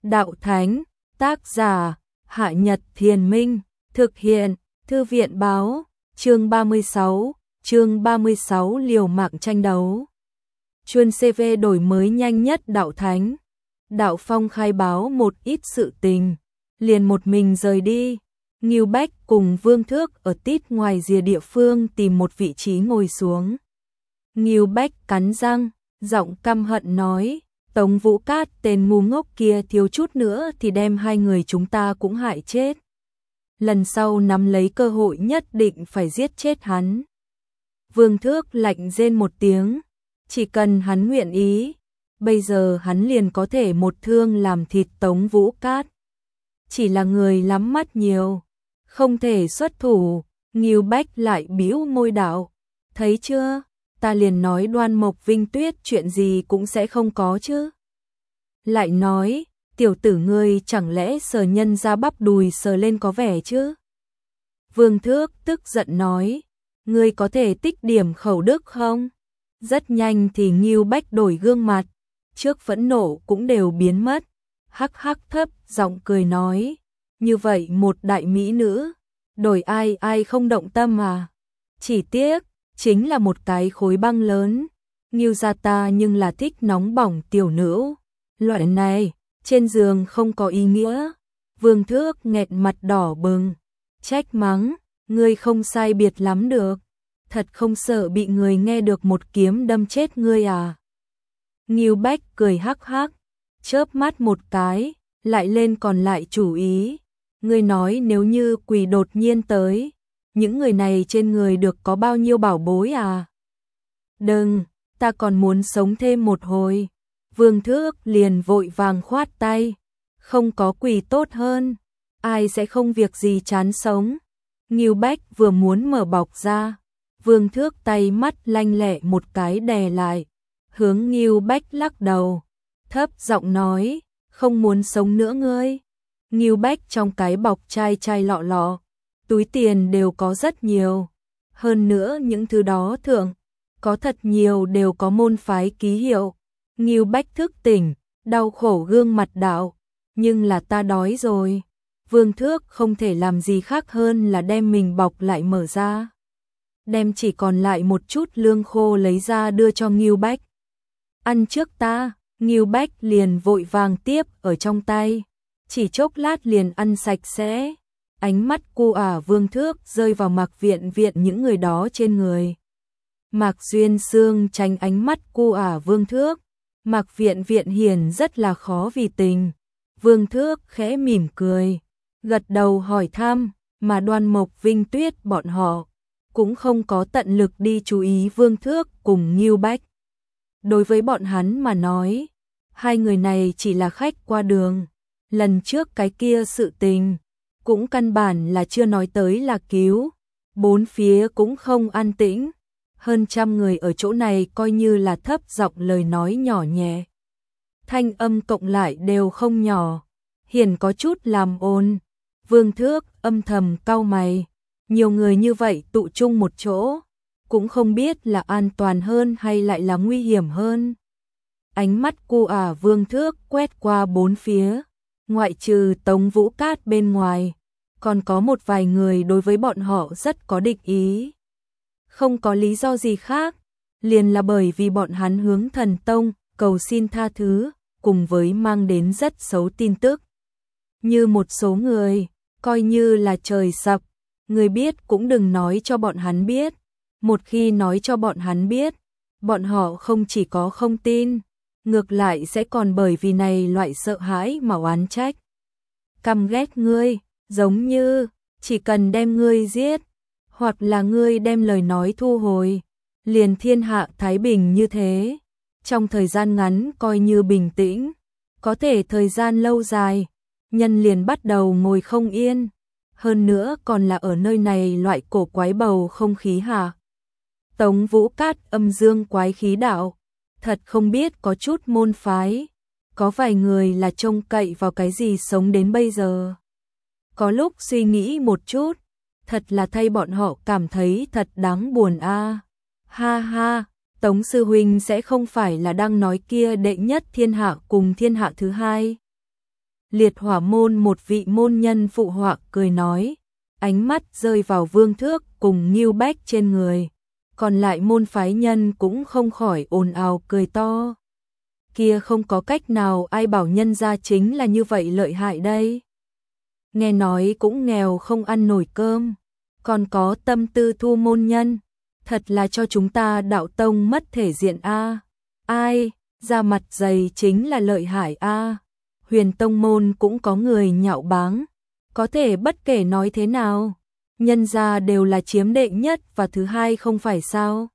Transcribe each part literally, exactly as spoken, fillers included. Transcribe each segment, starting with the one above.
đạo thánh, tác giả, Hạ Nhật Thiền Minh, thực hiện, Thư viện báo, chương ba mươi sáu, chương ba mươi sáu liều mạng tranh đấu. Chuyên xê vê đổi mới nhanh nhất đạo thánh. Đạo Phong khai báo một ít sự tình, liền một mình rời đi. Ngưu Bách cùng Vương Thước ở tít ngoài rìa địa phương tìm một vị trí ngồi xuống. Ngưu Bách cắn răng, giọng căm hận nói, Tống Vũ Cát tên ngu ngốc kia thiếu chút nữa thì đem hai người chúng ta cũng hại chết. Lần sau nắm lấy cơ hội nhất định phải giết chết hắn. Vương Thước lạnh rên một tiếng, chỉ cần hắn nguyện ý, bây giờ hắn liền có thể một thương làm thịt Tống Vũ Cát. Chỉ là người lắm mắt nhiều, không thể xuất thủ. Ngưu Bách lại bĩu môi đạo, thấy chưa, ta liền nói Đoan Mộc Vinh Tuyết chuyện gì cũng sẽ không có chứ. Lại nói, tiểu tử ngươi chẳng lẽ sờ nhân ra bắp đùi sờ lên có vẻ chứ. Vương Thước tức giận nói, ngươi có thể tích điểm khẩu đức không? Rất nhanh thì Ngưu Bách đổi gương mặt, trước phẫn nộ cũng đều biến mất, hắc hắc thấp giọng cười nói, như vậy một đại mỹ nữ, đổi ai ai không động tâm à? Chỉ tiếc, chính là một cái khối băng lớn. Ngưu gia ta nhưng là thích nóng bỏng tiểu nữ, loại này trên giường không có ý nghĩa. Vương Thước nghẹt mặt đỏ bừng, trách mắng, ngươi không sai biệt lắm được, thật không sợ bị người nghe được một kiếm đâm chết ngươi à? Ngưu Bách cười hắc hắc, chớp mắt một cái, lại lên còn lại chủ ý, ngươi nói nếu như quỷ đột nhiên tới, những người này trên người được có bao nhiêu bảo bối à? Đừng, ta còn muốn sống thêm một hồi. Vương Thước liền vội vàng khoát tay, không có quỷ tốt hơn, ai sẽ không việc gì chán sống. Ngưu Bách vừa muốn mở bọc ra, Vương Thước tay mắt lanh lẹ một cái đè lại, hướng Ngưu Bách lắc đầu, thấp giọng nói, không muốn sống nữa ngươi. Ngưu Bách trong cái bọc chai chai lọ lọ, túi tiền đều có rất nhiều, hơn nữa những thứ đó thường có thật nhiều đều có môn phái ký hiệu. Ngưu Bách thức tỉnh, đau khổ gương mặt đạo, nhưng là ta đói rồi. Vương Thước không thể làm gì khác hơn là đem mình bọc lại mở ra, đem chỉ còn lại một chút lương khô lấy ra đưa cho Ngưu Bách. Ăn trước ta. Ngưu Bách liền vội vàng tiếp ở trong tay, chỉ chốc lát liền ăn sạch sẽ. Ánh mắt cu ả Vương Thước rơi vào Mạc Viện Viện những người đó trên người. Mạc Duyên Sương tránh ánh mắt cu ả Vương Thước, Mạc Viện Viện hiển rất là khó vì tình. Vương Thước khẽ mỉm cười, gật đầu hỏi thăm, mà Đoan Mộc Vinh Tuyết bọn họ cũng không có tận lực đi chú ý Vương Thước cùng Ngưu Bách. Đối với bọn hắn mà nói, hai người này chỉ là khách qua đường. Lần trước cái kia sự tình cũng căn bản là chưa nói tới là cứu, bốn phía cũng không an tĩnh, hơn trăm người ở chỗ này coi như là thấp giọng lời nói nhỏ nhẹ. Thanh âm cộng lại đều không nhỏ, hiển có chút làm ồn. Vương Thước âm thầm cau mày, nhiều người như vậy tụ chung một chỗ, cũng không biết là an toàn hơn hay lại là nguy hiểm hơn. Ánh mắt cu ả Vương Thước quét qua bốn phía, ngoại trừ Tống Vũ Cát bên ngoài, còn có một vài người đối với bọn họ rất có địch ý. Không có lý do gì khác, liền là bởi vì bọn hắn hướng Thần Tông cầu xin tha thứ, cùng với mang đến rất xấu tin tức. Như một số người, coi như là trời sập, người biết cũng đừng nói cho bọn hắn biết. Một khi nói cho bọn hắn biết, bọn họ không chỉ có không tin, ngược lại sẽ còn bởi vì này loại sợ hãi mà oán trách. Căm ghét ngươi, giống như chỉ cần đem ngươi giết, hoặc là ngươi đem lời nói thu hồi, liền thiên hạ thái bình như thế. Trong thời gian ngắn coi như bình tĩnh, có thể thời gian lâu dài, nhân liền bắt đầu ngồi không yên, hơn nữa còn là ở nơi này loại cổ quái bầu không khí hạ. Tống Vũ Cát âm dương quái khí đạo, thật không biết có chút môn phái, có vài người là trông cậy vào cái gì sống đến bây giờ. Có lúc suy nghĩ một chút, thật là thay bọn họ cảm thấy thật đáng buồn a. À. Ha ha, Tống sư huynh sẽ không phải là đang nói kia đệ nhất thiên hạ cùng thiên hạ thứ hai. Liệt Hỏa môn một vị môn nhân phụ họa cười nói, ánh mắt rơi vào Vương Thước cùng Ngưu Bách trên người. Còn lại môn phái nhân cũng không khỏi ồn ào cười to. Kia không có cách nào, ai bảo nhân gia chính là như vậy lợi hại đây. Nghe nói cũng nghèo không ăn nổi cơm, còn có tâm tư thu môn nhân, thật là cho chúng ta đạo tông mất thể diện a. Ai, da mặt dày chính là lợi hại a. Huyền tông môn cũng có người nhạo báng, có thể bất kể nói thế nào, nhân gia đều là chiếm đệ nhất và thứ hai không phải sao?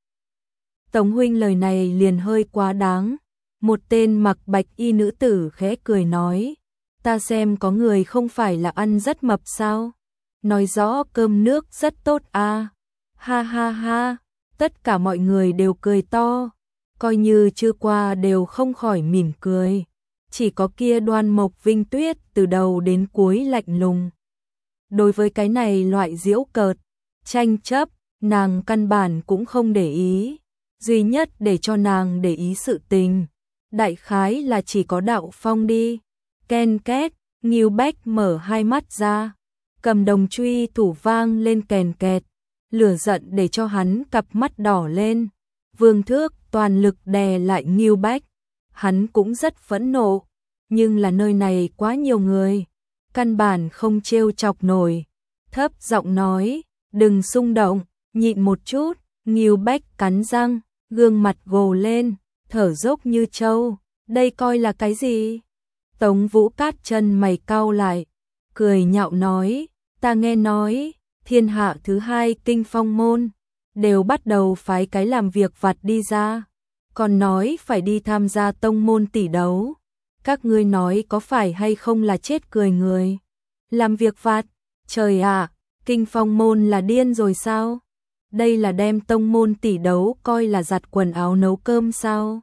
Tống huynh lời này liền hơi quá đáng. Một tên mặc bạch y nữ tử khẽ cười nói, ta xem có người không phải là ăn rất mập sao? Nói rõ cơm nước rất tốt a. Ha ha ha, tất cả mọi người đều cười to, coi như chưa qua đều không khỏi mỉm cười. Chỉ có kia Đoan Mộc Vinh Tuyết từ đầu đến cuối lạnh lùng. Đối với cái này loại giễu cợt, tranh chấp, nàng căn bản cũng không để ý. Duy nhất để cho nàng để ý sự tình, đại khái là chỉ có Đạo Phong đi. Ken két, Ngưu Bách mở hai mắt ra, cầm đồng truy thủ vang lên kèn kẹt, lửa giận để cho hắn cặp mắt đỏ lên. Vương Thước toàn lực đè lại Ngưu Bách, hắn cũng rất phẫn nộ, nhưng là nơi này quá nhiều người, căn bản không trêu chọc nổi. Thấp giọng nói, đừng xung động, nhịn một chút. Ngưu Bách cắn răng, gương mặt gồ lên, thở dốc như trâu. Đây coi là cái gì? Tống Vũ Cát chân mày cau lại, cười nhạo nói, ta nghe nói, thiên hạ thứ hai Kinh Phong môn, đều bắt đầu phái cái làm việc vặt đi ra, còn nói phải đi tham gia tông môn tỷ đấu. Các ngươi nói có phải hay không là chết cười người? Làm việc vặt? Trời ạ, Kinh Phong môn là điên rồi sao? Đây là đem tông môn tỷ đấu coi là giặt quần áo nấu cơm sao?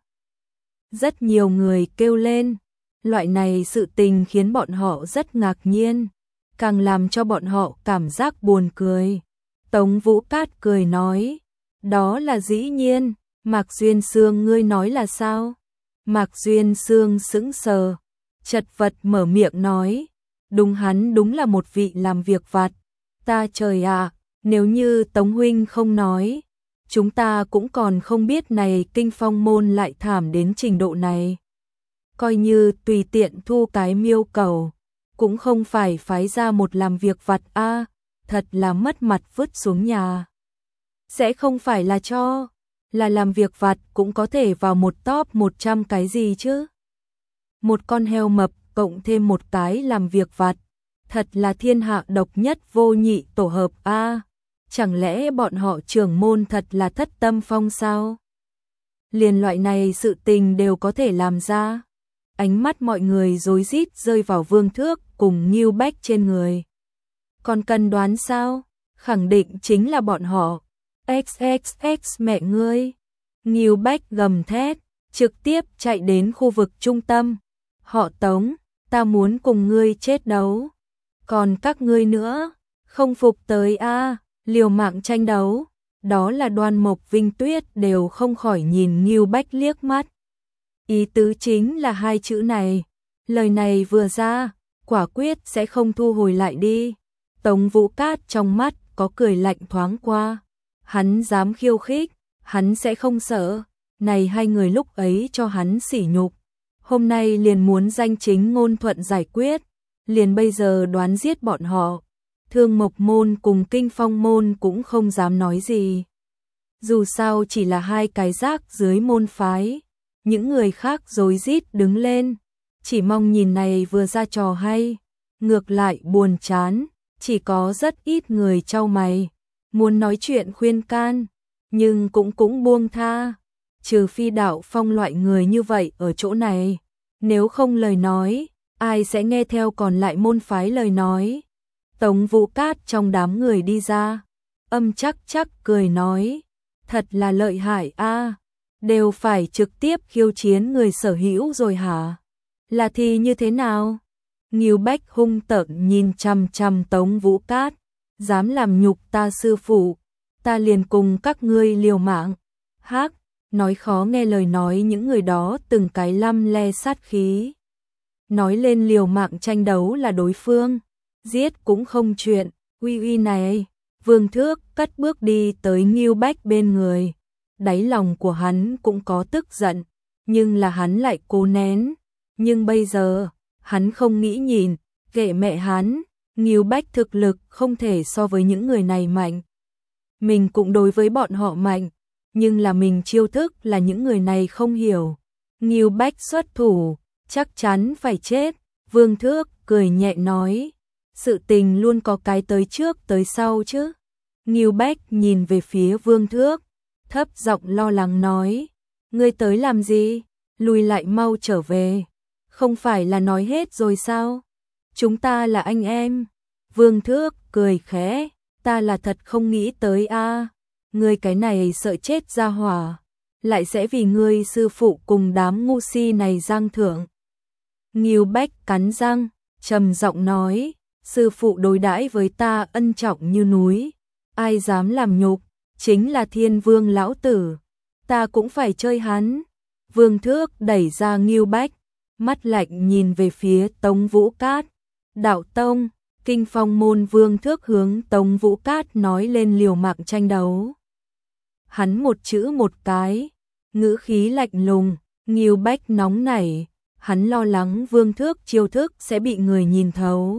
Rất nhiều người kêu lên, loại này sự tình khiến bọn họ rất ngạc nhiên, càng làm cho bọn họ cảm giác buồn cười. Tống Vũ Cát cười nói, đó là dĩ nhiên. Mạc Duyên Sương ngươi nói là sao? Mạc Duyên Sương sững sờ, chật vật mở miệng nói, đúng, hắn đúng là một vị làm việc vặt. Ta trời ạ, nếu như Tống huynh không nói, chúng ta cũng còn không biết này Kinh Phong môn lại thảm đến trình độ này. Coi như tùy tiện thu cái miêu cầu, cũng không phải phái ra một làm việc vặt a, thật là mất mặt vứt xuống nhà. Sẽ không phải là cho là làm việc vặt cũng có thể vào một top một trăm cái gì chứ? Một con heo mập cộng thêm một cái làm việc vặt, thật là thiên hạ độc nhất vô nhị tổ hợp a. Chẳng lẽ bọn họ trưởng môn thật là thất tâm phong sao? Liền loại này sự tình đều có thể làm ra. Ánh mắt mọi người rối rít rơi vào Vương Thước cùng Ngưu Bách trên người. Còn cần đoán sao? Khẳng định chính là bọn họ. X X X mẹ ngươi. Ngưu Bách gầm thét, trực tiếp chạy đến khu vực trung tâm. Họ Tống, ta muốn cùng ngươi chết đấu. Còn các ngươi nữa, không phục tới a, liều mạng tranh đấu. Đó là Đoan Mộc Vinh Tuyết đều không khỏi nhìn Ngưu Bách liếc mắt. Ý tứ chính là hai chữ này. Lời này vừa ra, quả quyết sẽ không thu hồi lại đi. Tống Vũ Cát trong mắt có cười lạnh thoáng qua. Hắn dám khiêu khích, hắn sẽ không sợ. Này hai người lúc ấy cho hắn sỉ nhục, hôm nay liền muốn danh chính ngôn thuận giải quyết, liền bây giờ đoán giết bọn họ. Thương Mộc môn cùng Kinh Phong môn cũng không dám nói gì. Dù sao chỉ là hai cái rác dưới môn phái. Những người khác rối rít đứng lên, chỉ mong nhìn này vừa ra trò hay. Ngược lại buồn chán, chỉ có rất ít người trao mày, muốn nói chuyện khuyên can, nhưng cũng cũng buông tha. Trừ phi Đạo Phong loại người như vậy ở chỗ này, nếu không lời nói, ai sẽ nghe theo còn lại môn phái lời nói. Tống Vũ Cát trong đám người đi ra, âm chắc chắc cười nói, thật là lợi hại a, đều phải trực tiếp khiêu chiến người sở hữu rồi hả? Là thì như thế nào? Ngưu Bách hung tợn nhìn chằm chằm Tống Vũ Cát, dám làm nhục ta sư phụ, ta liền cùng các ngươi liều mạng. Hắc, nói khó nghe lời nói những người đó từng cái lăm le sát khí. nói lên liều mạng tranh đấu là đối phương, giết cũng không chuyện, uy uy này, Vương Thước cất bước đi tới Ngưu Bách bên người, đáy lòng của hắn cũng có tức giận, nhưng là hắn lại cố nén, nhưng bây giờ, hắn không nghĩ nhìn, kệ mẹ hắn, Ngưu Bách thực lực không thể so với những người này mạnh. Mình cũng đối với bọn họ mạnh, nhưng là mình chiêu thức là những người này không hiểu. Ngưu Bách xuất thủ, chắc chắn phải chết, Vương Thước cười nhẹ nói, sự tình luôn có cái tới trước tới sau chứ. Ngưu Bách nhìn về phía Vương Thước, thấp giọng lo lắng nói, ngươi tới làm gì, lùi lại mau trở về, không phải là nói hết rồi sao, chúng ta là anh em. Vương Thước cười khẽ, ta là thật không nghĩ tới a, ngươi cái này sợ chết ra hỏa, lại sẽ vì ngươi sư phụ cùng đám ngu si này giang thượng. Ngưu Bách cắn răng, trầm giọng nói, sư phụ đối đãi với ta ân trọng như núi, ai dám làm nhục, chính là Thiên Vương lão tử, ta cũng phải chơi hắn. Vương Thước đẩy ra Ngưu Bách, mắt lạnh nhìn về phía Tống Vũ Cát, đạo tông, Kinh Phong môn. Vương Thước hướng Tống Vũ Cát nói lên liều mạng tranh đấu. Hắn một chữ một cái, ngữ khí lạnh lùng, Ngưu Bách nóng nảy, hắn lo lắng Vương Thước chiêu thức sẽ bị người nhìn thấu.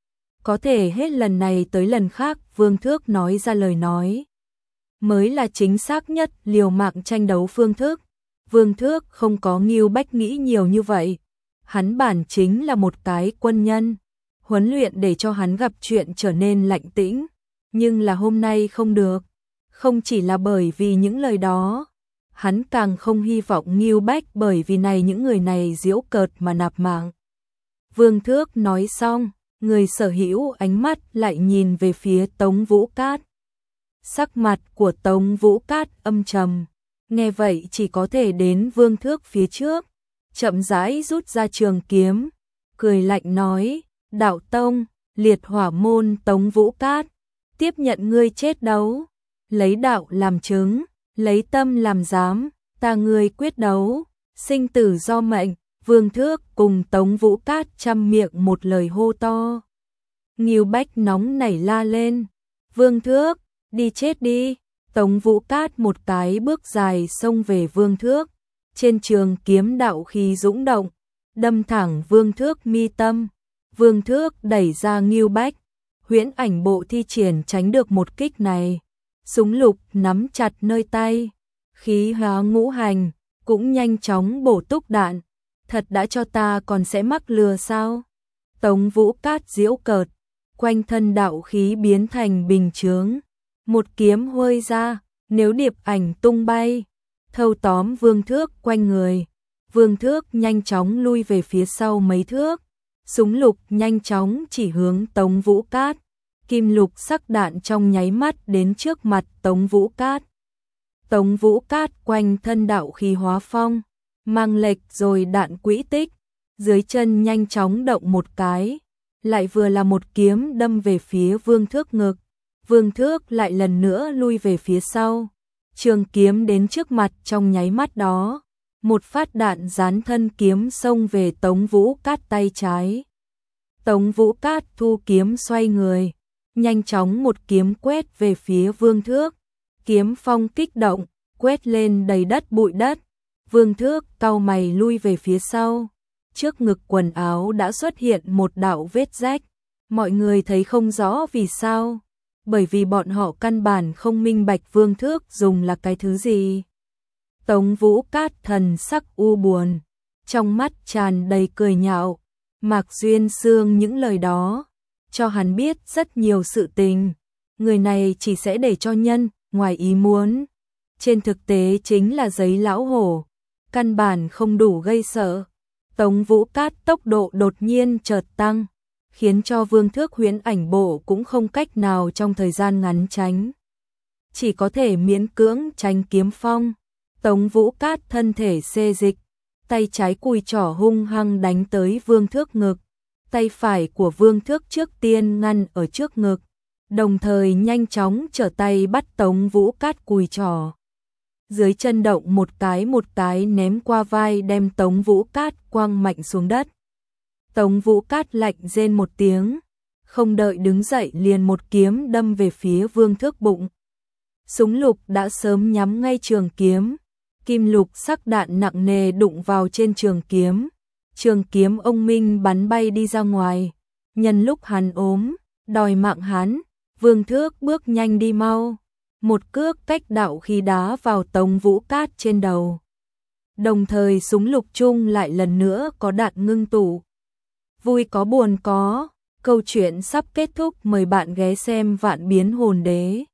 Có thể hết lần này tới lần khác Vương Thước nói ra lời nói mới là chính xác nhất liều mạng tranh đấu phương thức. Vương Thước không có Ngưu Bách nghĩ nhiều như vậy, hắn bản chính là một cái quân nhân, huấn luyện để cho hắn gặp chuyện trở nên lạnh tĩnh, nhưng là hôm nay không được, không chỉ là bởi vì những lời đó, hắn càng không hy vọng Ngưu Bách bởi vì này những người này giễu cợt mà nạp mạng. Vương Thước nói xong, người sở hữu ánh mắt lại nhìn về phía Tống Vũ Cát. Sắc mặt của Tống Vũ Cát âm trầm, nghe vậy chỉ có thể đến Vương Thước phía trước, chậm rãi rút ra trường kiếm, cười lạnh nói, đạo tông, liệt hỏa môn Tống Vũ Cát, tiếp nhận ngươi chết đấu, lấy đạo làm chứng, lấy tâm làm giám, ta ngươi quyết đấu, sinh tử do mệnh. Vương Thước cùng Tống Vũ Cát chăm miệng một lời hô to. Ngưu Bách nóng nảy la lên, Vương Thước, đi chết đi. Tống Vũ Cát một cái bước dài xông về Vương Thước, trên trường kiếm đạo khí dũng động, đâm thẳng Vương Thước mi tâm. Vương Thước đẩy ra Ngưu Bách, huyễn ảnh bộ thi triển tránh được một kích này, súng lục nắm chặt nơi tay, khí hóa ngũ hành, cũng nhanh chóng bổ túc đạn. Thật đã cho ta còn sẽ mắc lừa sao? Tống Vũ Cát giễu cợt, quanh thân đạo khí biến thành bình chướng, một kiếm huôi ra, nếu điệp ảnh tung bay, thâu tóm Vương Thước quanh người. Vương Thước nhanh chóng lui về phía sau mấy thước, súng lục nhanh chóng chỉ hướng Tống Vũ Cát, kim lục sắc đạn trong nháy mắt đến trước mặt Tống Vũ Cát. Tống Vũ Cát quanh thân đạo khí hóa phong, mang lệch rồi đạn quỹ tích, dưới chân nhanh chóng động một cái, lại vừa là một kiếm đâm về phía Vương Thước ngực. Vương Thước lại lần nữa lui về phía sau, trường kiếm đến trước mặt trong nháy mắt đó, một phát đạn dán thân kiếm xông về Tống Vũ Cát tay trái. Tống Vũ Cát thu kiếm xoay người, nhanh chóng một kiếm quét về phía Vương Thước, kiếm phong kích động, quét lên đầy đất bụi đất. Vương Thước cau mày lui về phía sau, trước ngực quần áo đã xuất hiện một đạo vết rách, mọi người thấy không rõ vì sao, bởi vì bọn họ căn bản không minh bạch Vương Thước dùng là cái thứ gì. Tống Vũ Cát thần sắc u buồn, trong mắt tràn đầy cười nhạo, Mạc Duyên Xương những lời đó, cho hắn biết rất nhiều sự tình, người này chỉ sẽ để cho nhân, ngoài ý muốn. Trên thực tế chính là giấy lão hổ, căn bản không đủ gây sợ. Tống Vũ Cát tốc độ đột nhiên chợt tăng, khiến cho Vương Thước huyễn ảnh bộ cũng không cách nào trong thời gian ngắn tránh, chỉ có thể miễn cưỡng tránh kiếm phong. Tống Vũ Cát thân thể xê dịch, tay trái cùi trỏ hung hăng đánh tới Vương Thước ngực, tay phải của Vương Thước trước tiên ngăn ở trước ngực, đồng thời nhanh chóng trở tay bắt Tống Vũ Cát cùi trỏ. Dưới chân động một cái một cái ném qua vai đem Tống Vũ Cát quăng mạnh xuống đất. Tống Vũ Cát lạnh rên một tiếng, không đợi đứng dậy liền một kiếm đâm về phía Vương Thước bụng. Súng lục đã sớm nhắm ngay trường kiếm, kim lục sắc đạn nặng nề đụng vào trên trường kiếm. Trường kiếm ông Minh bắn bay đi ra ngoài, nhân lúc hắn ốm, đòi mạng hắn, Vương Thước bước nhanh đi mau, một cước cách đạo khí đá vào Tống Vũ Cát trên đầu. Đồng thời súng lục chung lại lần nữa có đạn ngưng tụ. Vui có buồn có, câu chuyện sắp kết thúc, mời bạn ghé xem Vạn Biến Hồn Đế.